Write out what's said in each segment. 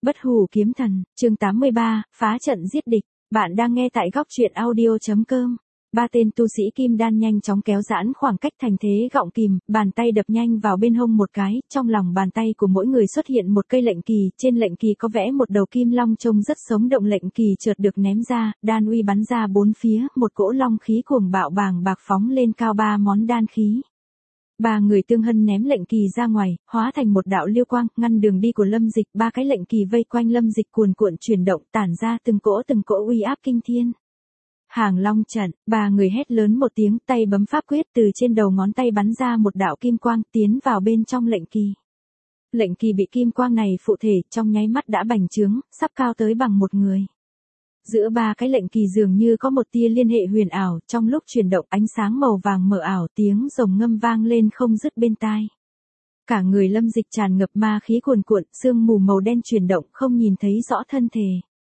Bất hủ kiếm thần, chương 83, phá trận giết địch. Bạn đang nghe tại góc truyện audio.com. Ba tên tu sĩ kim đan nhanh chóng kéo giãn khoảng cách thành thế gọng kìm, bàn tay đập nhanh vào bên hông một cái, trong lòng bàn tay của mỗi người xuất hiện một cây lệnh kỳ, trên lệnh kỳ có vẽ một đầu kim long trông rất sống động, lệnh kỳ chợt được ném ra, đan uy bắn ra bốn phía, một cỗ long khí cuồng bạo bàng bạc phóng lên cao, ba món đan khí. Ba người Tương Hân ném lệnh kỳ ra ngoài, hóa thành một đạo liêu quang, ngăn đường đi của Lâm Dịch, ba cái lệnh kỳ vây quanh Lâm Dịch cuồn cuộn chuyển động, tản ra từng cỗ uy áp kinh thiên. Hàng Long trận, ba người hét lớn một tiếng, tay bấm pháp quyết, từ trên đầu ngón tay bắn ra một đạo kim quang, tiến vào bên trong lệnh kỳ. Lệnh kỳ bị kim quang này phụ thể, trong nháy mắt đã bành trướng, sắp cao tới bằng một người. Giữa ba cái lệnh kỳ dường như có một tia liên hệ huyền ảo, trong lúc chuyển động ánh sáng màu vàng mờ ảo, tiếng rồng ngâm vang lên không dứt bên tai. Cả người Lâm Dịch tràn ngập ma khí cuồn cuộn, sương mù màu đen chuyển động, không nhìn thấy rõ thân thể.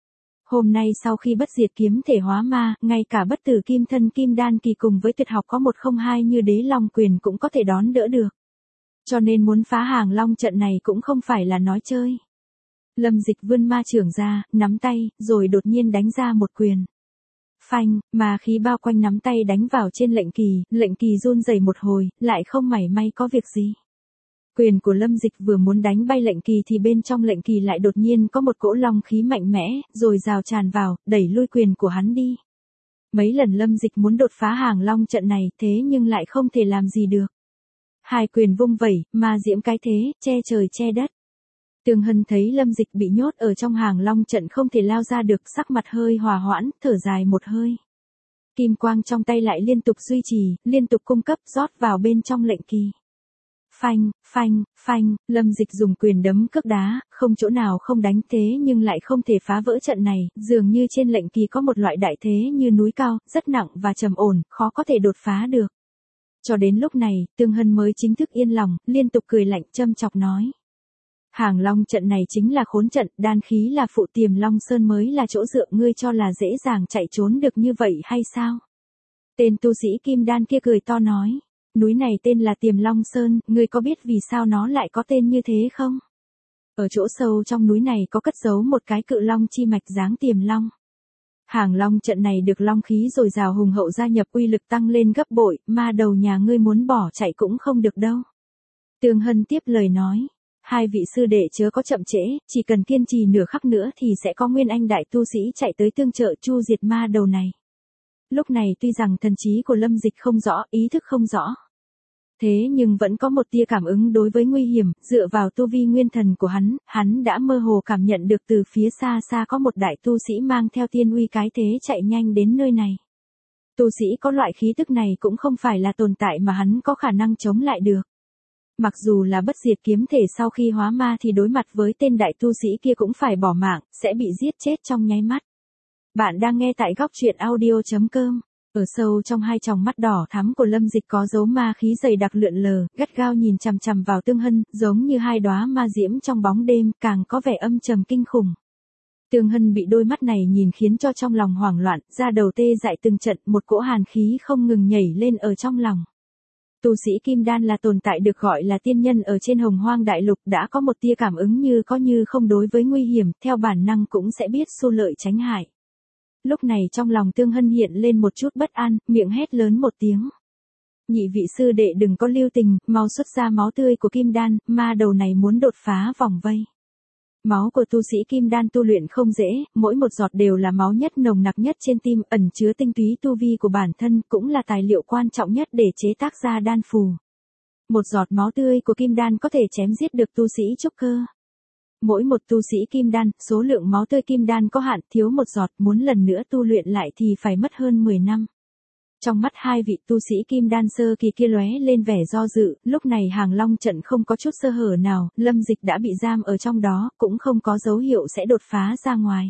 Hôm nay sau khi bất diệt kiếm thể hóa ma, ngay cả bất tử kim thân kim đan kỳ cùng với tuyệt học có 102 như đế long quyền cũng có thể đón đỡ được. Cho nên muốn phá Hàng Long trận này cũng không phải là nói chơi. Lâm Dịch vươn ma chưởng ra, nắm tay, rồi đột nhiên đánh ra một quyền. Phanh, ma khí bao quanh nắm tay đánh vào trên lệnh kỳ run rẩy một hồi, lại không mảy may có việc gì. Quyền của Lâm Dịch vừa muốn đánh bay lệnh kỳ thì bên trong lệnh kỳ lại đột nhiên có một cỗ long khí mạnh mẽ, rồi rào tràn vào, đẩy lui quyền của hắn đi. Mấy lần Lâm Dịch muốn đột phá Hàng Long trận này, thế nhưng lại không thể làm gì được. Hai quyền vung vẩy, ma diễm cái thế, che trời che đất. Tương Hân thấy Lâm Dịch bị nhốt ở trong Hàng Long trận không thể lao ra được, sắc mặt hơi hòa hoãn, thở dài một hơi. Kim quang trong tay lại liên tục duy trì, liên tục cung cấp, rót vào bên trong lệnh kỳ. Phanh, phanh, phanh, Lâm Dịch dùng quyền đấm cước đá, không chỗ nào không đánh, thế nhưng lại không thể phá vỡ trận này, dường như trên lệnh kỳ có một loại đại thế như núi cao, rất nặng và trầm ổn, khó có thể đột phá được. Cho đến lúc này, Tương Hân mới chính thức yên lòng, liên tục cười lạnh châm chọc nói. Hàng Long trận này chính là khốn trận, đan khí là phụ, Tiềm Long Sơn mới là chỗ dựa, ngươi cho là dễ dàng chạy trốn được như vậy hay sao? Tên tu sĩ kim đan kia cười to nói, núi này tên là Tiềm Long Sơn, ngươi có biết vì sao nó lại có tên như thế không? Ở chỗ sâu trong núi này có cất giấu một cái cự long chi mạch dáng tiềm long. Hàng Long trận này được long khí dồi dào hùng hậu gia nhập, uy lực tăng lên gấp bội, ma đầu nhà ngươi muốn bỏ chạy cũng không được đâu. Tương Hân tiếp lời nói. Hai vị sư đệ chớ có chậm trễ, chỉ cần kiên trì nửa khắc nữa thì sẽ có Nguyên Anh đại tu sĩ chạy tới tương trợ chu diệt ma đầu này. Lúc này tuy rằng thần trí của Lâm Dịch không rõ, ý thức không rõ. Thế nhưng vẫn có một tia cảm ứng đối với nguy hiểm, dựa vào tu vi nguyên thần của hắn đã mơ hồ cảm nhận được từ phía xa xa có một đại tu sĩ mang theo tiên uy cái thế chạy nhanh đến nơi này. Tu sĩ có loại khí tức này cũng không phải là tồn tại mà hắn có khả năng chống lại được. Mặc dù là bất diệt kiếm thể sau khi hóa ma thì đối mặt với tên đại tu sĩ kia cũng phải bỏ mạng, sẽ bị giết chết trong nháy mắt. Bạn đang nghe tại góc truyện audio.com. Ở sâu trong hai tròng mắt đỏ thắm của Lâm Dịch có dấu ma khí dày đặc lượn lờ, gắt gao nhìn chằm chằm vào Tương Hân, giống như hai đóa ma diễm trong bóng đêm, càng có vẻ âm trầm kinh khủng. Tương Hân bị đôi mắt này nhìn khiến cho trong lòng hoảng loạn, da đầu tê dại từng trận, một cỗ hàn khí không ngừng nhảy lên ở trong lòng. Tu sĩ Kim Đan là tồn tại được gọi là tiên nhân ở trên Hồng Hoang Đại Lục, đã có một tia cảm ứng như có như không đối với nguy hiểm, theo bản năng cũng sẽ biết xô lợi tránh hại. Lúc này trong lòng Tương Hân hiện lên một chút bất an, miệng hét lớn một tiếng. Nhị vị sư đệ đừng có lưu tình, mau xuất ra máu tươi của Kim Đan, ma đầu này muốn đột phá vòng vây. Máu của tu sĩ Kim Đan tu luyện không dễ, mỗi một giọt đều là máu nhất nồng nặc nhất trên tim, ẩn chứa tinh túy tu vi của bản thân, cũng là tài liệu quan trọng nhất để chế tác ra đan phù. Một giọt máu tươi của Kim Đan có thể chém giết được tu sĩ trúc cơ. Mỗi một tu sĩ Kim Đan, số lượng máu tươi Kim Đan có hạn, thiếu một giọt, muốn lần nữa tu luyện lại thì phải mất hơn 10 năm. Trong mắt hai vị tu sĩ Kim Đan sơ kỳ kia lóe lên vẻ do dự, lúc này Hàng Long trận không có chút sơ hở nào, Lâm Dịch đã bị giam ở trong đó, cũng không có dấu hiệu sẽ đột phá ra ngoài.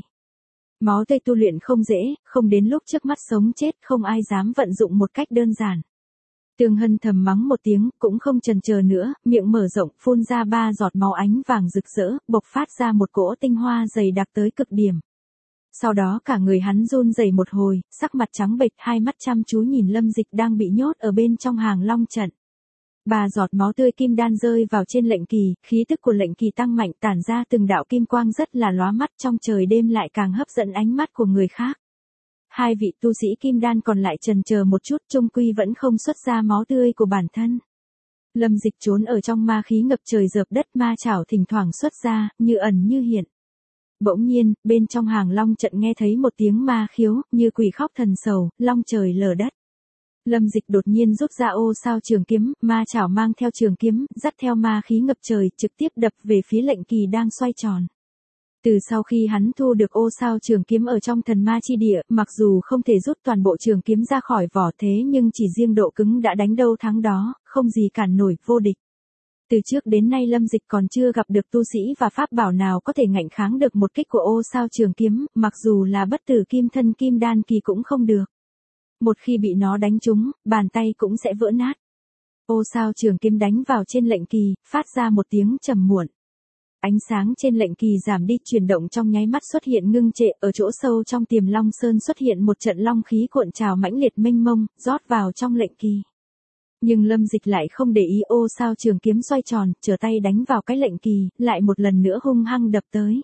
Máu tươi tu luyện không dễ, không đến lúc trước mắt sống chết, không ai dám vận dụng một cách đơn giản. Tương Hân thầm mắng một tiếng, cũng không chần chờ nữa, miệng mở rộng, phun ra 3 giọt máu ánh vàng rực rỡ, bộc phát ra một cỗ tinh hoa dày đặc tới cực điểm. Sau đó cả người hắn run rẩy một hồi, sắc mặt trắng bệch, hai mắt chăm chú nhìn Lâm Dịch đang bị nhốt ở bên trong Hàng Long trận. 3 giọt máu tươi kim đan rơi vào trên lệnh kỳ, khí tức của lệnh kỳ tăng mạnh tản ra từng đạo kim quang rất là lóa mắt trong trời đêm lại càng hấp dẫn ánh mắt của người khác. Hai vị tu sĩ kim đan còn lại chần chờ một chút chung quy vẫn không xuất ra máu tươi của bản thân. Lâm Dịch trốn ở trong ma khí ngập trời dợp đất ma chảo thỉnh thoảng xuất ra, như ẩn như hiện. Bỗng nhiên, bên trong hàng long trận nghe thấy một tiếng ma khiếu, như quỷ khóc thần sầu, long trời lở đất. Lâm Dịch đột nhiên rút ra ô sao trường kiếm, ma chảo mang theo trường kiếm, dắt theo ma khí ngập trời, trực tiếp đập về phía lệnh kỳ đang xoay tròn. Từ sau khi hắn thu được ô sao trường kiếm ở trong thần ma chi địa, mặc dù không thể rút toàn bộ trường kiếm ra khỏi vỏ thế nhưng chỉ riêng độ cứng đã đánh đâu thắng đó, không gì cản nổi, vô địch. Từ trước đến nay Lâm Dịch còn chưa gặp được tu sĩ và pháp bảo nào có thể ngạnh kháng được một kích của ô sao trường kiếm, mặc dù là bất tử kim thân kim đan kỳ cũng không được. Một khi bị nó đánh trúng, bàn tay cũng sẽ vỡ nát. Ô sao trường kiếm đánh vào trên lệnh kỳ, phát ra một tiếng trầm muộn. Ánh sáng trên lệnh kỳ giảm đi, chuyển động trong nháy mắt xuất hiện ngưng trệ, ở chỗ sâu trong Tiềm Long Sơn xuất hiện một trận long khí cuộn trào mãnh liệt mênh mông, rót vào trong lệnh kỳ. Nhưng Lâm Dịch lại không để ý, ô sao trường kiếm xoay tròn, trở tay đánh vào cái lệnh kỳ, lại một lần nữa hung hăng đập tới.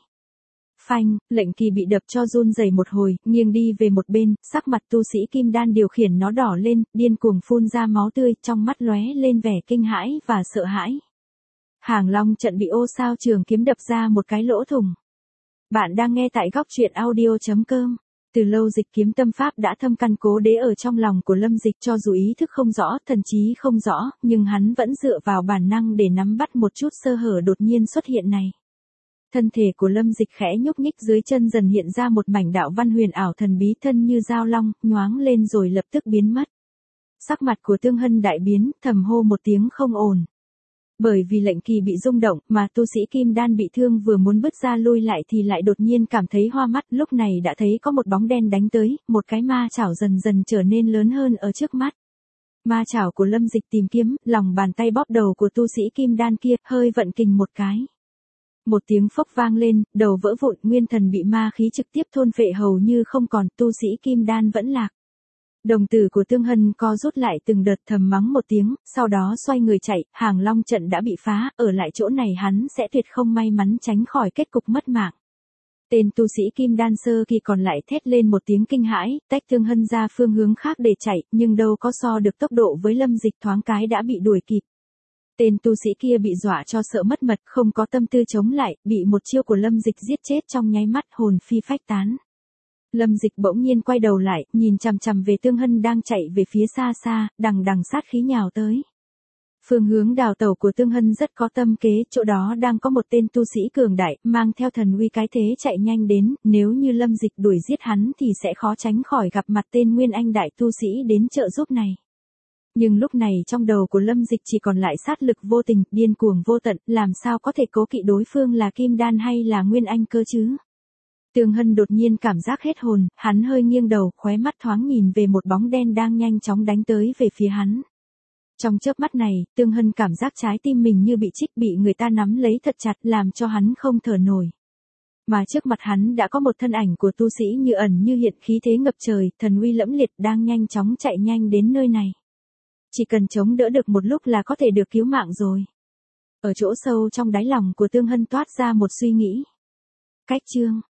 Phanh, lệnh kỳ bị đập cho run rẩy một hồi, nghiêng đi về một bên, sắc mặt tu sĩ kim đan điều khiển nó đỏ lên, điên cuồng phun ra máu tươi, trong mắt lóe lên vẻ kinh hãi và sợ hãi. Hàng long trận bị ô sao trường kiếm đập ra một cái lỗ thủng. Bạn đang nghe tại góc truyện audio.com. Từ lâu Dịch kiếm tâm pháp đã thâm căn cố đế ở trong lòng của Lâm Dịch, cho dù ý thức không rõ, thần trí không rõ, nhưng hắn vẫn dựa vào bản năng để nắm bắt một chút sơ hở đột nhiên xuất hiện này. Thân thể của Lâm Dịch khẽ nhúc nhích, dưới chân dần hiện ra một mảnh đạo văn huyền ảo thần bí, thân như dao long, nhoáng lên rồi lập tức biến mất. Sắc mặt của Tương Hân đại biến, thầm hô một tiếng không ổn. Bởi vì lệnh kỳ bị rung động mà tu sĩ kim đan bị thương vừa muốn bứt ra lui lại thì lại đột nhiên cảm thấy hoa mắt, lúc này đã thấy có một bóng đen đánh tới, một cái ma chảo dần dần trở nên lớn hơn ở trước mắt. Ma chảo của Lâm Dịch tìm kiếm, lòng bàn tay bóp đầu của tu sĩ kim đan kia, hơi vận kình một cái. Một tiếng phốc vang lên, đầu vỡ vụn, nguyên thần bị ma khí trực tiếp thôn phệ hầu như không còn, tu sĩ kim đan vẫn lạc. Đồng tử của Tương Hân co rút lại từng đợt, thầm mắng một tiếng, sau đó xoay người chạy, hàng long trận đã bị phá, ở lại chỗ này hắn sẽ tuyệt không may mắn tránh khỏi kết cục mất mạng. Tên tu sĩ kim đan sơ kỳ còn lại thét lên một tiếng kinh hãi, tách Tương Hân ra phương hướng khác để chạy, nhưng đâu có so được tốc độ với Lâm Dịch, thoáng cái đã bị đuổi kịp. Tên tu sĩ kia bị dọa cho sợ mất mật, không có tâm tư chống lại, bị một chiêu của Lâm Dịch giết chết trong nháy mắt, hồn phi phách tán. Lâm Dịch bỗng nhiên quay đầu lại, nhìn chằm chằm về Tương Hân đang chạy về phía xa xa, đằng đằng sát khí nhào tới. Phương hướng đào tẩu của Tương Hân rất có tâm kế, chỗ đó đang có một tên tu sĩ cường đại, mang theo thần uy cái thế chạy nhanh đến, nếu như Lâm Dịch đuổi giết hắn thì sẽ khó tránh khỏi gặp mặt tên Nguyên Anh đại tu sĩ đến trợ giúp này. Nhưng lúc này trong đầu của Lâm Dịch chỉ còn lại sát lực vô tình, điên cuồng vô tận, làm sao có thể cố kỵ đối phương là kim đan hay là Nguyên Anh cơ chứ? Tương Hân đột nhiên cảm giác hết hồn, hắn hơi nghiêng đầu, khóe mắt thoáng nhìn về một bóng đen đang nhanh chóng đánh tới về phía hắn. Trong chớp mắt này, Tương Hân cảm giác trái tim mình như bị trích, bị người ta nắm lấy thật chặt, làm cho hắn không thở nổi. Mà trước mặt hắn đã có một thân ảnh của tu sĩ như ẩn như hiện, khí thế ngập trời, thần uy lẫm liệt, đang nhanh chóng chạy nhanh đến nơi này. Chỉ cần chống đỡ được một lúc là có thể được cứu mạng rồi. Ở chỗ sâu trong đáy lòng của Tương Hân toát ra một suy nghĩ. Cách chương